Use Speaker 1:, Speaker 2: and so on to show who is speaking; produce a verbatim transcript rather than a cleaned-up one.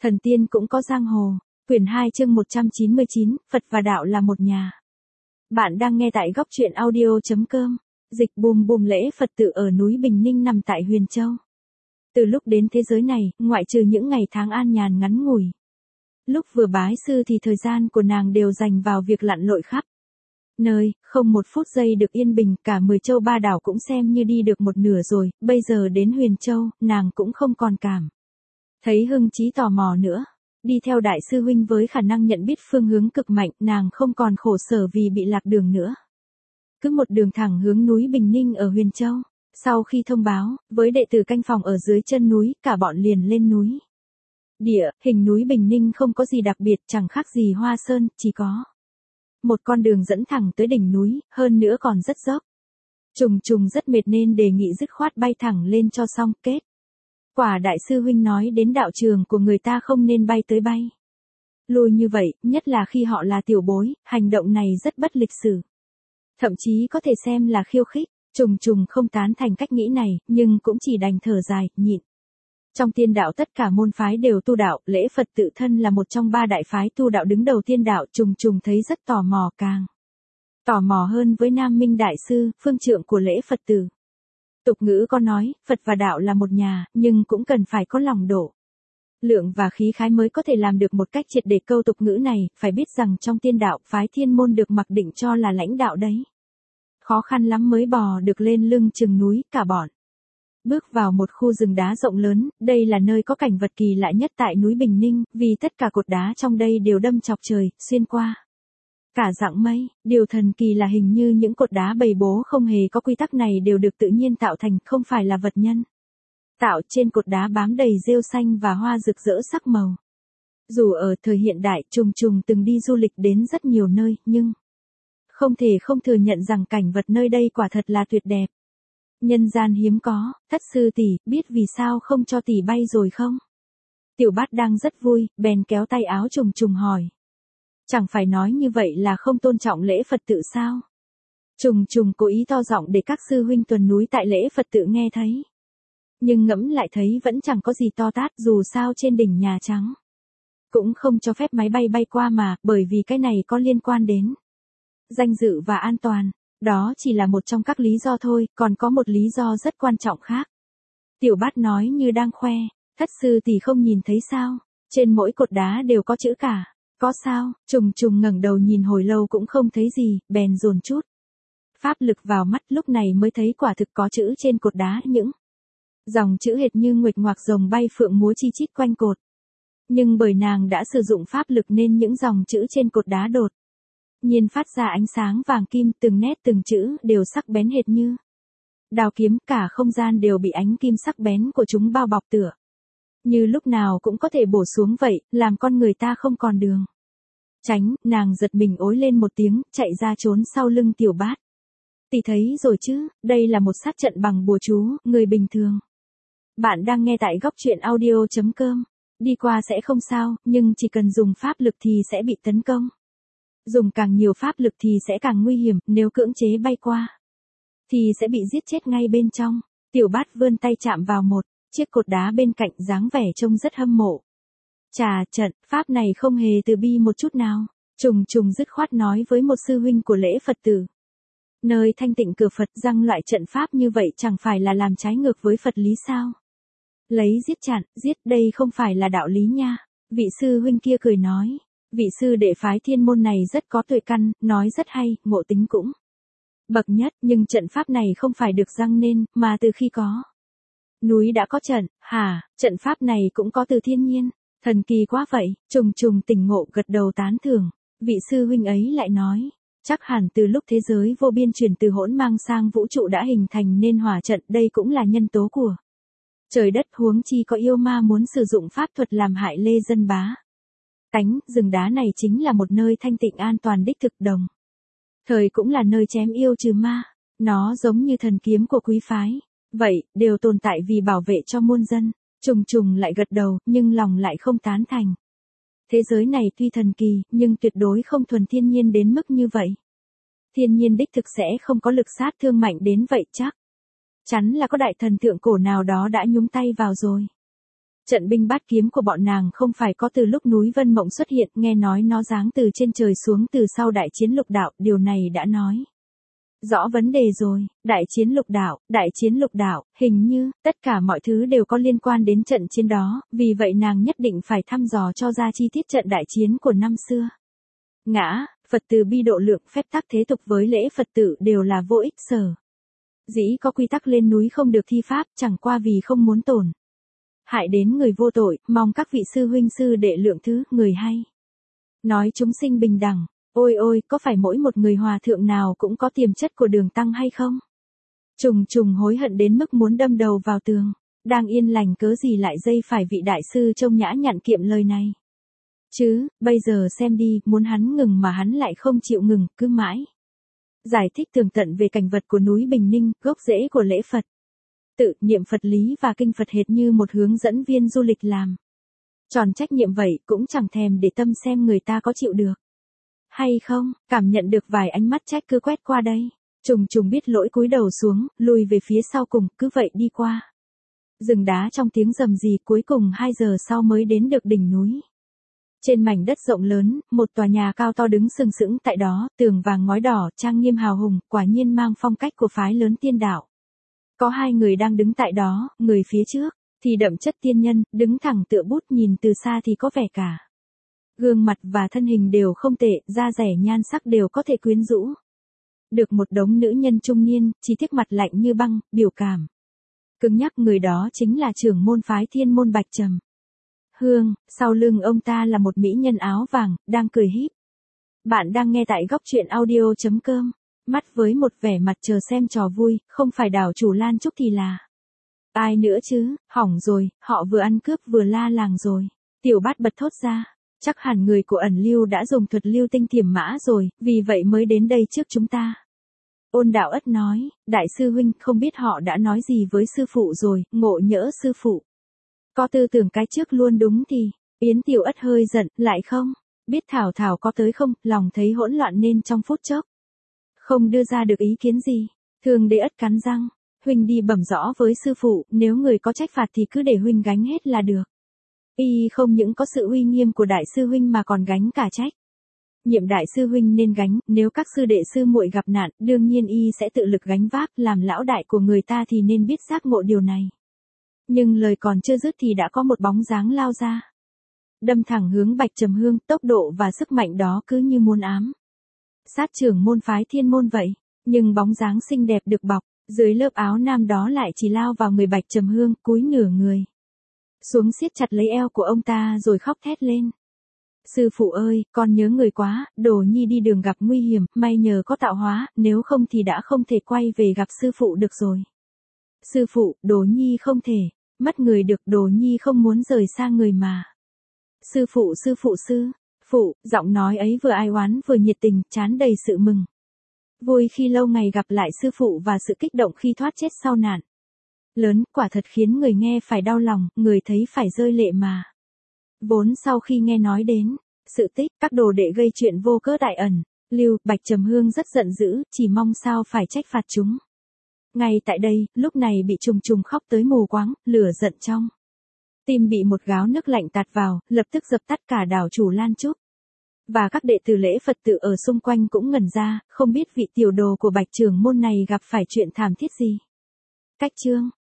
Speaker 1: Thần tiên cũng có giang hồ, quyển hai chương một trăm chín mươi chín, Phật và đạo là một nhà. Bạn đang nghe tại góc truyện audio.com, dịch bùm bùm lễ Phật tự ở núi Bình Ninh nằm tại Huyền Châu. Từ lúc đến thế giới này, ngoại trừ những ngày tháng an nhàn ngắn ngủi. Lúc vừa bái sư thì thời gian của nàng đều dành vào việc lặn lội khắp nơi, không một phút giây được yên bình, cả mười châu ba đảo cũng xem như đi được một nửa rồi, bây giờ đến Huyền Châu, nàng cũng không còn cảm thấy hưng trí tò mò nữa. Đi theo đại sư huynh với khả năng nhận biết phương hướng cực mạnh, nàng không còn khổ sở vì bị lạc đường nữa. Cứ một đường thẳng hướng núi Bình Ninh ở Huyền Châu. Sau khi thông báo, với đệ tử canh phòng ở dưới chân núi, cả bọn liền lên núi. Địa, hình núi Bình Ninh không có gì đặc biệt, chẳng khác gì Hoa Sơn, chỉ có một con đường dẫn thẳng tới đỉnh núi, hơn nữa còn rất dốc. Trùng trùng rất mệt nên đề nghị dứt khoát bay thẳng lên cho xong, kết quả đại sư huynh nói đến đạo trường của người ta không nên bay tới bay lui như vậy, nhất là khi họ là tiểu bối, hành động này rất bất lịch sự. Thậm chí có thể xem là khiêu khích. Trùng trùng không tán thành cách nghĩ này, nhưng cũng chỉ đành thở dài, nhịn. Trong tiên đạo tất cả môn phái đều tu đạo, lễ Phật tự thân là một trong ba đại phái tu đạo đứng đầu tiên đạo, trùng trùng thấy rất tò mò, càng tò mò hơn với Nam Minh Đại Sư, phương trượng của lễ Phật tử. Tục ngữ có nói, Phật và đạo là một nhà, nhưng cũng cần phải có lòng độ lượng và khí khái mới có thể làm được một cách triệt để câu tục ngữ này, phải biết rằng trong tiên đạo, phái Thiên Môn được mặc định cho là lãnh đạo đấy. Khó khăn lắm mới bò được lên lưng chừng núi, cả bọn bước vào một khu rừng đá rộng lớn, đây là nơi có cảnh vật kỳ lạ nhất tại núi Bình Ninh, vì tất cả cột đá trong đây đều đâm chọc trời, xuyên qua cả dạng mây. Điều thần kỳ là hình như những cột đá bầy bố không hề có quy tắc này đều được tự nhiên tạo thành, không phải là vật nhân tạo. Trên cột đá bám đầy rêu xanh và hoa rực rỡ sắc màu. Dù ở thời hiện đại, Trùng Trùng từng đi du lịch đến rất nhiều nơi, nhưng không thể không thừa nhận rằng cảnh vật nơi đây quả thật là tuyệt đẹp. Nhân gian hiếm có. Thất sư tỷ, biết vì sao không cho tỷ bay rồi không? Tiểu Bát đang rất vui, bèn kéo tay áo Trùng Trùng hỏi. Chẳng phải nói như vậy là không tôn trọng lễ Phật tự sao? Trùng Trùng cố ý to giọng để các sư huynh tuần núi tại lễ Phật tự nghe thấy. Nhưng ngẫm lại thấy vẫn chẳng có gì to tát, dù sao trên đỉnh Nhà Trắng cũng không cho phép máy bay bay qua mà, bởi vì cái này có liên quan đến danh dự và an toàn. Đó chỉ là một trong các lý do thôi, còn có một lý do rất quan trọng khác. Tiểu Bát nói như đang khoe. Thất sư tỷ không nhìn thấy sao? Trên mỗi cột đá đều có chữ cả. Có sao? Trùng Trùng ngẩng đầu nhìn hồi lâu cũng không thấy gì, bèn dồn chút pháp lực vào mắt, lúc này mới thấy quả thực có chữ trên cột đá, những dòng chữ hệt như nguệch ngoạc rồng bay phượng múa chi chít quanh cột. Nhưng bởi nàng đã sử dụng pháp lực nên những dòng chữ trên cột đá đột nhiên phát ra ánh sáng vàng kim, từng nét từng chữ đều sắc bén hệt như đao kiếm, cả không gian đều bị ánh kim sắc bén của chúng bao bọc tựa như lúc nào cũng có thể bổ xuống vậy, làm con người ta không còn đường tránh. Nàng giật mình ối lên một tiếng, chạy ra trốn sau lưng Tiểu Bát. Tỷ thấy rồi chứ, đây là một sát trận bằng bùa chú, người bình thường. Bạn đang nghe tại góc truyện audio.com. Đi qua sẽ không sao, nhưng chỉ cần dùng pháp lực thì sẽ bị tấn công. Dùng càng nhiều pháp lực thì sẽ càng nguy hiểm, nếu cưỡng chế bay qua thì sẽ bị giết chết ngay bên trong. Tiểu Bát vươn tay chạm vào một chiếc cột đá bên cạnh, dáng vẻ trông rất hâm mộ. Chà, trận pháp này không hề từ bi một chút nào. Trùng Trùng dứt khoát nói với một sư huynh của lễ Phật tử. Nơi thanh tịnh cửa Phật, rằng loại trận pháp như vậy chẳng phải là làm trái ngược với Phật lý sao? Lấy giết chặn, giết đây không phải là đạo lý nha. Vị sư huynh kia cười nói. Vị sư đệ phái Thiên Môn này rất có tuệ căn, nói rất hay, ngộ tính cũng bậc nhất, nhưng trận pháp này không phải được răng nên, mà từ khi có núi đã có trận. Hả, trận pháp này cũng có từ thiên nhiên. Thần kỳ quá vậy. Trùng Trùng tỉnh ngộ gật đầu tán thưởng. Vị sư huynh ấy lại nói. Chắc hẳn từ lúc thế giới vô biên chuyển từ hỗn mang sang vũ trụ đã hình thành nên hỏa trận, đây cũng là nhân tố của trời đất, huống chi có yêu ma muốn sử dụng pháp thuật làm hại lê dân bá tánh. Rừng đá này chính là một nơi thanh tịnh an toàn đích thực, đồng thời cũng là nơi chém yêu trừ ma. Nó giống như thần kiếm của quý phái vậy, đều tồn tại vì bảo vệ cho muôn dân. Trùng Trùng lại gật đầu, nhưng lòng lại không tán thành. Thế giới này tuy thần kỳ, nhưng tuyệt đối không thuần thiên nhiên đến mức như vậy. Thiên nhiên đích thực sẽ không có lực sát thương mạnh đến vậy, chắc chắn là có đại thần thượng cổ nào đó đã nhúng tay vào rồi. Trận binh bát kiếm của bọn nàng không phải có từ lúc núi Vân Mộng xuất hiện, nghe nói nó giáng từ trên trời xuống từ sau đại chiến lục đạo, điều này đã nói rõ vấn đề rồi. Đại chiến lục đạo, đại chiến lục đạo, hình như tất cả mọi thứ đều có liên quan đến trận chiến đó, vì vậy nàng nhất định phải thăm dò cho ra chi tiết trận đại chiến của năm xưa. Ngã, Phật từ bi độ lượng, phép tắc thế tục với lễ Phật tử đều là vô ích sở. Dĩ có quy tắc lên núi không được thi pháp, chẳng qua vì không muốn tổn hại đến người vô tội, mong các vị sư huynh sư đệ lượng thứ, người hay nói chúng sinh bình đẳng. Ôi ôi, có phải mỗi một người hòa thượng nào cũng có tiềm chất của Đường Tăng hay không? Trùng trùng hối hận đến mức muốn đâm đầu vào tường. Đang yên lành cớ gì lại dây phải vị đại sư trông nhã nhặn kiệm lời này. Chứ, bây giờ xem đi, muốn hắn ngừng mà hắn lại không chịu ngừng, cứ mãi giải thích tường tận về cảnh vật của núi Bình Ninh, gốc rễ của lễ Phật tự, niệm Phật lý và kinh Phật hệt như một hướng dẫn viên du lịch làm tròn trách nhiệm vậy, cũng chẳng thèm để tâm xem người ta có chịu được hay không. Cảm nhận được vài ánh mắt trách cứ quét qua đây, Trùng trùng biết lỗi cúi đầu xuống, lùi về phía sau cùng, cứ vậy đi qua rừng đá trong tiếng rầm rì, cuối cùng hai giờ sau mới đến được đỉnh núi. Trên mảnh đất rộng lớn, một tòa nhà cao to đứng sừng sững tại đó, tường vàng ngói đỏ, trang nghiêm hào hùng, quả nhiên mang phong cách của phái lớn tiên đạo. Có hai người đang đứng tại đó, người phía trước thì đậm chất tiên nhân, đứng thẳng tựa bút, nhìn từ xa thì có vẻ cả gương mặt và thân hình đều không tệ, da dẻ nhan sắc đều có thể quyến rũ được một đống nữ nhân trung niên, chỉ tiếc mặt lạnh như băng, biểu cảm cứng nhắc. Người đó chính là trưởng môn phái Thiên Môn Bạch Trầm Hương, sau lưng ông ta là một mỹ nhân áo vàng, đang cười híp. Bạn đang nghe tại góc truyện audio chấm com. Mắt với một vẻ mặt chờ xem trò vui, không phải đảo chủ Lan Trúc thì là ai nữa chứ, hỏng rồi, họ vừa ăn cướp vừa la làng rồi. Tiểu Bát bật thốt ra, chắc hẳn người của ẩn lưu đã dùng thuật lưu tinh thiểm mã rồi, vì vậy mới đến đây trước chúng ta. Ôn Đạo Ất nói, đại sư huynh, không biết họ đã nói gì với sư phụ rồi, ngộ nhỡ sư phụ có tư tưởng cái trước luôn đúng thì. Yến Tiểu Ất hơi giận, lại không biết Thảo Thảo có tới không, lòng thấy hỗn loạn nên trong phút chốc không đưa ra được ý kiến gì. Thường Đế Ất cắn răng, huynh đi bẩm rõ với sư phụ, nếu người có trách phạt thì cứ để huynh gánh hết là được. Y không những có sự uy nghiêm của đại sư huynh mà còn gánh cả trách nhiệm đại sư huynh nên gánh, nếu các sư đệ sư muội gặp nạn, đương nhiên y sẽ tự lực gánh vác, làm lão đại của người ta thì nên biết giác ngộ điều này. Nhưng lời còn chưa dứt thì đã có một bóng dáng lao ra, đâm thẳng hướng Bạch Trầm Hương, tốc độ và sức mạnh đó cứ như muốn ám sát trưởng môn phái Thiên Môn vậy. Nhưng bóng dáng xinh đẹp được bọc dưới lớp áo nam đó lại chỉ lao vào người Bạch Trầm Hương, cúi nửa người xuống siết chặt lấy eo của ông ta rồi khóc thét lên. Sư phụ ơi, con nhớ người quá, Đồ Nhi đi đường gặp nguy hiểm, may nhờ có tạo hóa, nếu không thì đã không thể quay về gặp sư phụ được rồi. Sư phụ, Đồ Nhi không thể mất người được, Đồ Nhi không muốn rời xa người mà. Sư phụ sư phụ sư phụ, giọng nói ấy vừa ai oán vừa nhiệt tình, tràn đầy sự mừng vui khi lâu ngày gặp lại sư phụ và sự kích động khi thoát chết sau nạn lớn, quả thật khiến người nghe phải đau lòng, người thấy phải rơi lệ mà. Vốn sau khi nghe nói đến sự tích các đồ đệ gây chuyện vô cớ đại ẩn lưu, Bạch Trầm Hương rất giận dữ, chỉ mong sao phải trách phạt chúng. Ngay tại đây, lúc này bị trùng trùng khóc tới mù quáng, lửa giận trong tim bị một gáo nước lạnh tạt vào, lập tức dập tắt cả đảo chủ Lan Trúc. Và các đệ tử lễ Phật tự ở xung quanh cũng ngẩn ra, không biết vị tiểu đồ của Bạch trưởng môn này gặp phải chuyện thảm thiết gì. Cách chương